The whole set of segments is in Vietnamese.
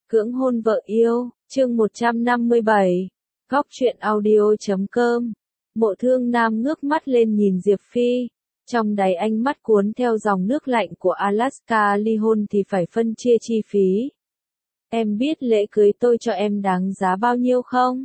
Cưỡng hôn vợ yêu, chương 157, góc truyện audio.com. Mộ Thương Nam ngước mắt lên nhìn Diệp Phi, trong đáy ánh mắt cuốn theo dòng nước lạnh của Alaska. Ly hôn thì phải phân chia chi phí. Em biết lễ cưới tôi cho em đáng giá bao nhiêu không?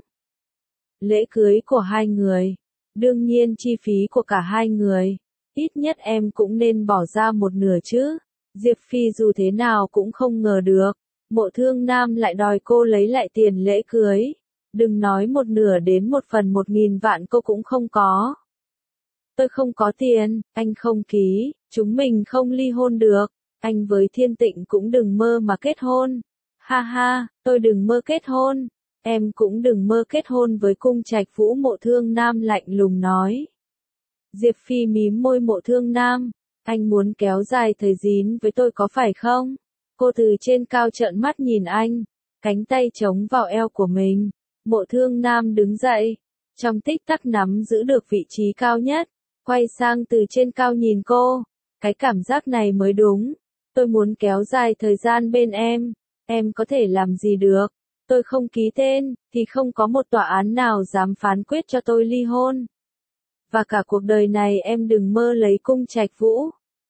Lễ cưới của hai người, đương nhiên chi phí của cả hai người, ít nhất em cũng nên bỏ ra một nửa chứ. Diệp Phi dù thế nào cũng không ngờ được, Mộ Thương Nam lại đòi cô lấy lại tiền lễ cưới. Đừng nói một nửa, đến 1/1000 vạn cô cũng không có. Tôi không có tiền, anh không ký, chúng mình không ly hôn được. Anh với Thiên Tịnh cũng đừng mơ mà kết hôn. Ha ha, tôi đừng mơ kết hôn. Em cũng đừng mơ kết hôn với Cung Trạch Vũ. Mộ Thương Nam lạnh lùng nói. Diệp Phi mím môi. Mộ Thương Nam, anh muốn kéo dài thời gian với tôi có phải không? Cô từ trên cao trợn mắt nhìn anh, cánh tay chống vào eo của mình. Mộ Thương Nam đứng dậy, trong tích tắc nắm giữ được vị trí cao nhất, quay sang từ trên cao nhìn cô. Cái cảm giác này mới đúng. Tôi muốn kéo dài thời gian bên em có thể làm gì được? Tôi không ký tên, thì không có một tòa án nào dám phán quyết cho tôi ly hôn. Và cả cuộc đời này em đừng mơ lấy Cung Trạch Vũ.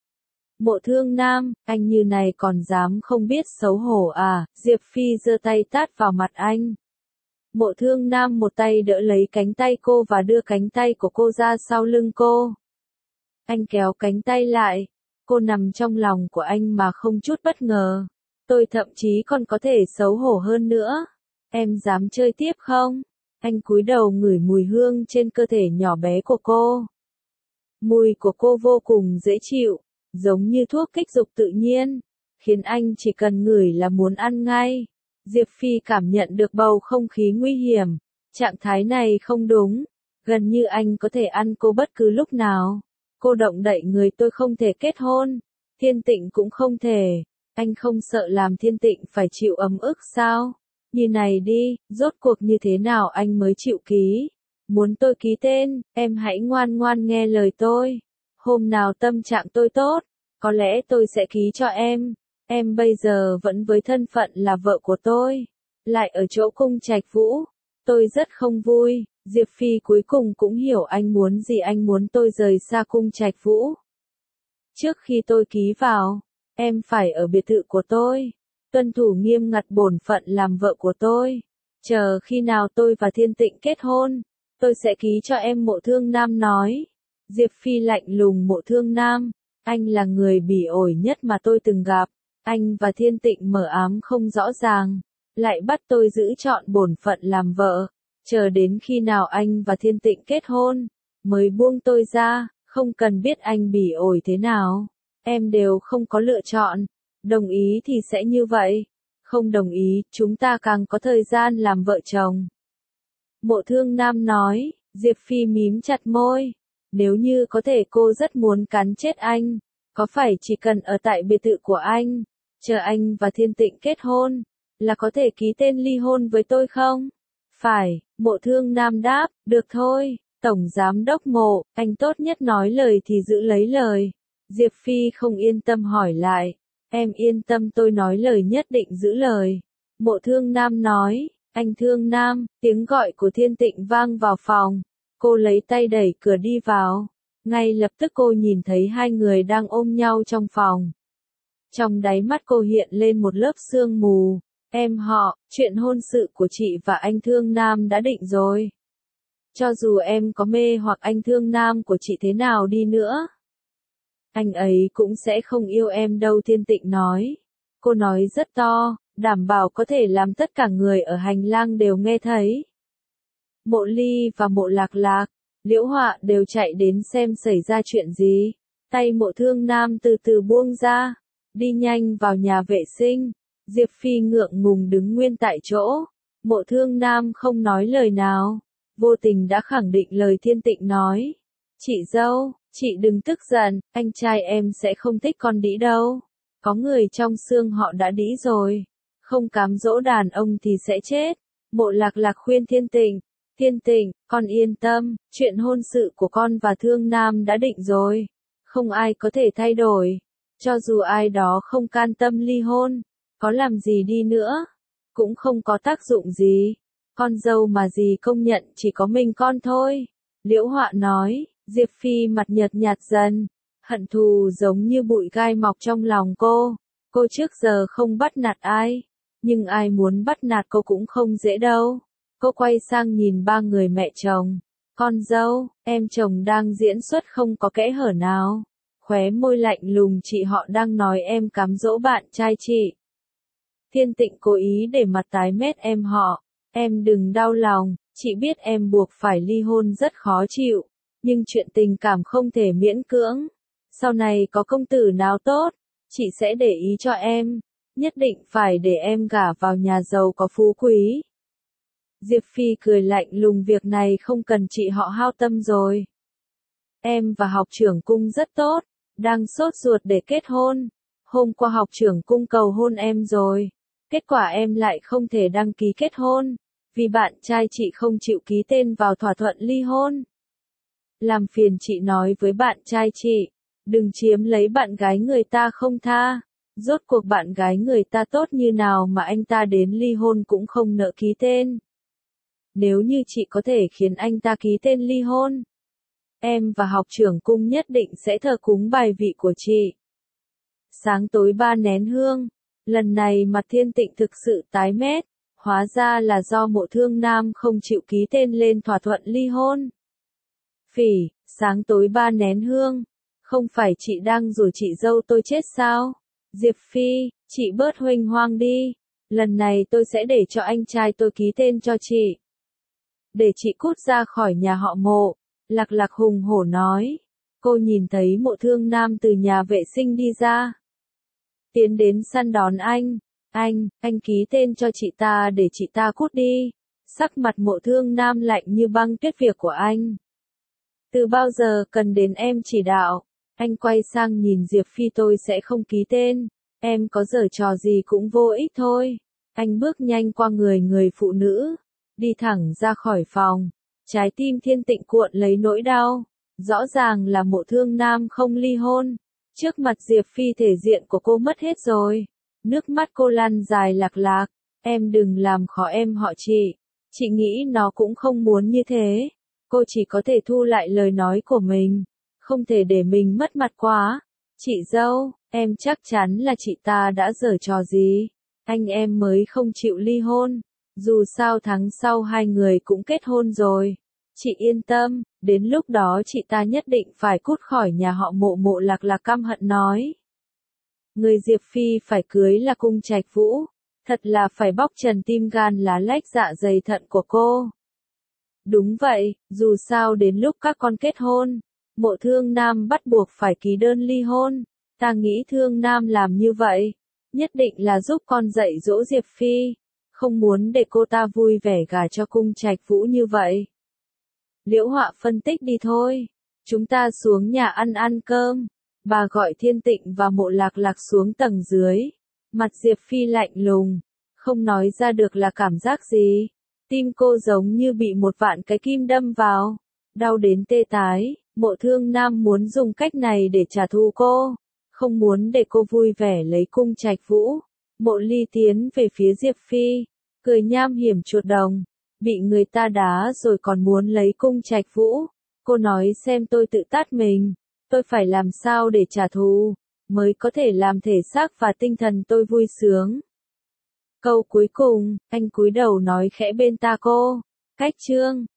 Mộ Thương Nam, anh như này còn dám không biết xấu hổ à? Diệp Phi giơ tay tát vào mặt anh. Mộ Thương Nam một tay đỡ lấy cánh tay cô và đưa cánh tay của cô ra sau lưng cô. Anh kéo cánh tay lại. Cô nằm trong lòng của anh mà không chút bất ngờ. Tôi thậm chí còn có thể xấu hổ hơn nữa. Em dám chơi tiếp không? Anh cúi đầu ngửi mùi hương trên cơ thể nhỏ bé của cô. Mùi của cô vô cùng dễ chịu, giống như thuốc kích dục tự nhiên, khiến anh chỉ cần ngửi là muốn ăn ngay. Diệp Phi cảm nhận được bầu không khí nguy hiểm, trạng thái này không đúng, gần như anh có thể ăn cô bất cứ lúc nào. Cô động đậy người. Tôi không thể kết hôn, Thiên Tịnh cũng không thể. Anh không sợ làm Thiên Tịnh phải chịu ấm ức sao? Như này đi, rốt cuộc như thế nào anh mới chịu ký? Muốn tôi ký tên, em hãy ngoan ngoan nghe lời tôi. Hôm nào tâm trạng tôi tốt, có lẽ tôi sẽ ký cho em. Em bây giờ vẫn với thân phận là vợ của tôi, lại ở chỗ Cung Trạch Vũ. Tôi rất không vui. Diệp Phi cuối cùng cũng hiểu anh muốn gì. Anh muốn tôi rời xa Cung Trạch Vũ. Trước khi tôi ký vào, em phải ở biệt thự của tôi, tuân thủ nghiêm ngặt bổn phận làm vợ của tôi. Chờ khi nào tôi và Thiên Tịnh kết hôn, tôi sẽ ký cho em. Mộ Thương Nam nói. Diệp Phi lạnh lùng. Mộ Thương Nam, anh là người bỉ ổi nhất mà tôi từng gặp. Anh và Thiên Tịnh mờ ám không rõ ràng, lại bắt tôi giữ chọn bổn phận làm vợ. Chờ đến khi nào anh và Thiên Tịnh kết hôn, mới buông tôi ra. Không cần biết anh bỉ ổi thế nào, em đều không có lựa chọn. Đồng ý thì sẽ như vậy, không đồng ý, chúng ta càng có thời gian làm vợ chồng. Mộ Thương Nam nói. Diệp Phi mím chặt môi. Nếu như có thể cô rất muốn cắn chết anh. Có phải chỉ cần ở tại biệt thự của anh, chờ anh và Thiên Tịnh kết hôn, là có thể ký tên ly hôn với tôi không? Phải, Mộ Thương Nam đáp. Được thôi, Tổng Giám Đốc Mộ, anh tốt nhất nói lời thì giữ lấy lời. Diệp Phi không yên tâm hỏi lại. Em yên tâm, tôi nói lời nhất định giữ lời. Mộ Thương Nam nói. Anh Thương Nam, tiếng gọi của Thiên Tịnh vang vào phòng. Cô lấy tay đẩy cửa đi vào. Ngay lập tức cô nhìn thấy hai người đang ôm nhau trong phòng. Trong đáy mắt cô hiện lên một lớp sương mù. Em họ, chuyện hôn sự của chị và anh Thương Nam đã định rồi. Cho dù em có mê hoặc anh Thương Nam của chị thế nào đi nữa, anh ấy cũng sẽ không yêu em đâu. Thiên Tịnh nói. Cô nói rất to, đảm bảo có thể làm tất cả người ở hành lang đều nghe thấy. Mộ Ly và Mộ Lạc Lạc, Liễu Họa đều chạy đến xem xảy ra chuyện gì. Tay Mộ Thương Nam từ từ buông ra, đi nhanh vào nhà vệ sinh. Diệp Phi ngượng ngùng đứng nguyên tại chỗ. Mộ Thương Nam không nói lời nào, vô tình đã khẳng định lời Thiên Tịnh nói. Chị dâu, chị đừng tức giận, anh trai em sẽ không thích con đĩ đâu. Có người trong xương họ đã đĩ rồi, không cám dỗ đàn ông thì sẽ chết. Mộ Lạc Lạc khuyên Thiên Tịnh. Thiên Tịnh, con yên tâm, chuyện hôn sự của con và Thương Nam đã định rồi. Không ai có thể thay đổi. Cho dù ai đó không can tâm ly hôn, có làm gì đi nữa, cũng không có tác dụng gì. Con dâu mà dì công nhận chỉ có mình con thôi. Liễu Họa nói, Diệp Phi mặt nhợt nhạt dần, hận thù giống như bụi gai mọc trong lòng cô. Cô trước giờ không bắt nạt ai, nhưng ai muốn bắt nạt cô cũng không dễ đâu. Cô quay sang nhìn ba người mẹ chồng. Con dâu, em chồng đang diễn xuất không có kẽ hở nào. Khóe môi lạnh lùng chị họ đang nói em cám dỗ bạn trai chị. Thiên Tịnh cố ý để mặt tái mét em họ. Em đừng đau lòng, chị biết em buộc phải ly hôn rất khó chịu. Nhưng chuyện tình cảm không thể miễn cưỡng. Sau này có công tử nào tốt, chị sẽ để ý cho em. Nhất định phải để em gả vào nhà giàu có phú quý. Diệp Phi cười lạnh lùng, việc này không cần chị họ hao tâm rồi. Em và học trưởng cung rất tốt, đang sốt ruột để kết hôn. Hôm qua học trưởng cung cầu hôn em rồi. Kết quả em lại không thể đăng ký kết hôn, vì bạn trai chị không chịu ký tên vào thỏa thuận ly hôn. Làm phiền chị nói với bạn trai chị, đừng chiếm lấy bạn gái người ta không tha. Rốt cuộc bạn gái người ta tốt như nào mà anh ta đến ly hôn cũng không nỡ ký tên. Nếu như chị có thể khiến anh ta ký tên ly hôn, em và học trưởng cung nhất định sẽ thờ cúng bài vị của chị. Sáng tối 3 nén hương, lần này mặt Thiên Tịnh thực sự tái mét, hóa ra là do Mộ Thương Nam không chịu ký tên lên thỏa thuận ly hôn. Phỉ, sáng tối 3 nén hương, không phải chị đang rủa chị dâu tôi chết sao? Diệp Phi, chị bớt huênh hoang đi, lần này tôi sẽ để cho anh trai tôi ký tên cho chị. Để chị cút ra khỏi nhà họ Mộ, Lạc Lạc hùng hổ nói. Cô nhìn thấy Mộ Thương Nam từ nhà vệ sinh đi ra, tiến đến săn đón anh. Anh ký tên cho chị ta để chị ta cút đi. Sắc mặt Mộ Thương Nam lạnh như băng, kết việc của anh. Từ bao giờ cần đến em chỉ đạo? Anh quay sang nhìn Diệp Phi, tôi sẽ không ký tên. Em có giở trò gì cũng vô ích thôi. Anh bước nhanh qua người phụ nữ, đi thẳng ra khỏi phòng. Trái tim Thiên Tịnh cuộn lấy nỗi đau. Rõ ràng là Mộ Thương Nam không ly hôn. Trước mặt Diệp Phi thể diện của cô mất hết rồi. Nước mắt cô lăn dài. Lạc Lạc, em đừng làm khó em họ chị. Chị nghĩ nó cũng không muốn như thế. Cô chỉ có thể thu lại lời nói của mình. Không thể để mình mất mặt quá. Chị dâu, em chắc chắn là chị ta đã giở trò gì. Anh em mới không chịu ly hôn. Dù sao tháng sau hai người cũng kết hôn rồi. Chị yên tâm, đến lúc đó chị ta nhất định phải cút khỏi nhà họ Mộ. Mộ Lạc Lạc căm hận nói. Người Diệp Phi phải cưới là Cung Trạch Vũ. Thật là phải bóc trần tim gan lá lách dạ dày thận của cô. Đúng vậy, dù sao đến lúc các con kết hôn, Mộ Thương Nam bắt buộc phải ký đơn ly hôn. Ta nghĩ Thương Nam làm như vậy, nhất định là giúp con dạy dỗ Diệp Phi, không muốn để cô ta vui vẻ gả cho Cung Trạch Vũ như vậy. Liễu Họa phân tích, đi thôi, chúng ta xuống nhà ăn cơm. Bà gọi Thiên Tịnh và Mộ Lạc Lạc xuống tầng dưới. Mặt Diệp Phi lạnh lùng, không nói ra được là cảm giác gì. Tim cô giống như bị một vạn cái kim đâm vào, đau đến tê tái. Mộ Thương Nam muốn dùng cách này để trả thù cô, không muốn để cô vui vẻ lấy Cung Trạch Vũ. Mộ Ly tiến về phía Diệp Phi, cười nham hiểm chuột đồng, bị người ta đá rồi còn muốn lấy Cung Trạch Vũ. Cô nói xem tôi tự tát mình, tôi phải làm sao để trả thù, mới có thể làm thể xác và tinh thần tôi vui sướng. Câu cuối cùng, anh cúi đầu nói khẽ bên tai cô, cách chương